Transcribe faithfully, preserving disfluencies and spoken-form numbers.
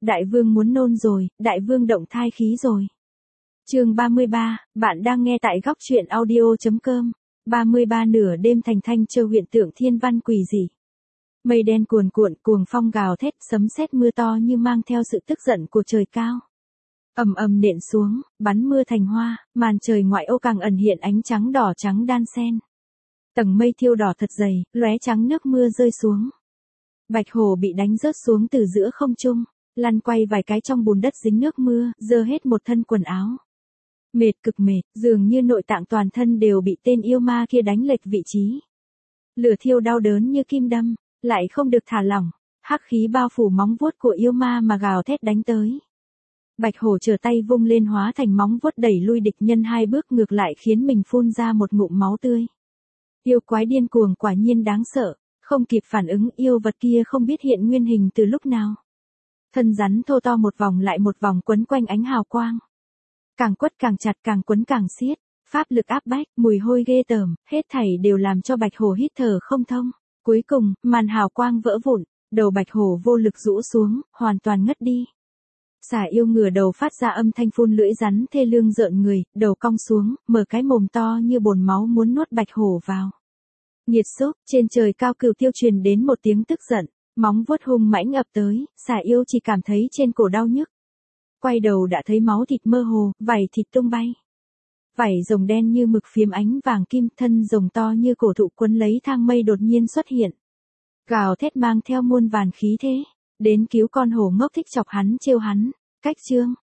Đại vương muốn nôn rồi, đại vương động thai khí rồi. Chương ba mươi ba, bạn đang nghe tại góc truyện audio chấm com. ba mươi ba nửa đêm thành Thanh Châu hiện tượng thiên văn quỷ dị. Mây đen cuồn cuộn, cuồng phong gào thét, sấm sét mưa to như mang theo sự tức giận của trời cao. Ầm ầm nện xuống, bắn mưa thành hoa, màn trời ngoại ô càng ẩn hiện ánh trắng đỏ trắng đan xen. Tầng mây thiêu đỏ thật dày, lóe trắng nước mưa rơi xuống. Bạch hổ bị đánh rớt xuống từ giữa không trung, lăn quay vài cái trong bùn đất dính nước mưa, dơ hết một thân quần áo. Mệt cực mệt, dường như nội tạng toàn thân đều bị tên yêu ma kia đánh lệch vị trí. Lửa thiêu đau đớn như kim đâm, lại không được thả lỏng, hắc khí bao phủ móng vuốt của yêu ma mà gào thét đánh tới. Bạch hổ trở tay vung lên hóa thành móng vuốt đẩy lui địch nhân hai bước ngược lại khiến mình phun ra một ngụm máu tươi. Yêu quái điên cuồng quả nhiên đáng sợ, không kịp phản ứng yêu vật kia không biết hiện nguyên hình từ lúc nào. Thân rắn thô to một vòng lại một vòng quấn quanh ánh hào quang. Càng quất càng chặt càng quấn càng siết, pháp lực áp bách, mùi hôi ghê tởm, hết thảy đều làm cho bạch hổ hít thở không thông. Cuối cùng, màn hào quang vỡ vụn, đầu bạch hổ vô lực rũ xuống, hoàn toàn ngất đi. Xà yêu ngửa đầu phát ra âm thanh phun lưỡi rắn thê lương rợn người, đầu cong xuống, mở cái mồm to như bồn máu muốn nuốt bạch hổ vào. Nhiệt xúc, trên trời cao cửu tiêu truyền đến một tiếng tức giận, móng vuốt hung mãnh ập tới, xà yêu chỉ cảm thấy trên cổ đau nhức. Quay đầu đã thấy máu thịt mơ hồ, vảy thịt tung bay. Vảy rồng đen như mực phiếm ánh vàng kim, thân rồng to như cổ thụ quấn lấy thang mây đột nhiên xuất hiện. Gào thét mang theo muôn vàn khí thế, đến cứu con hổ ngốc thích chọc hắn trêu hắn, cách chương,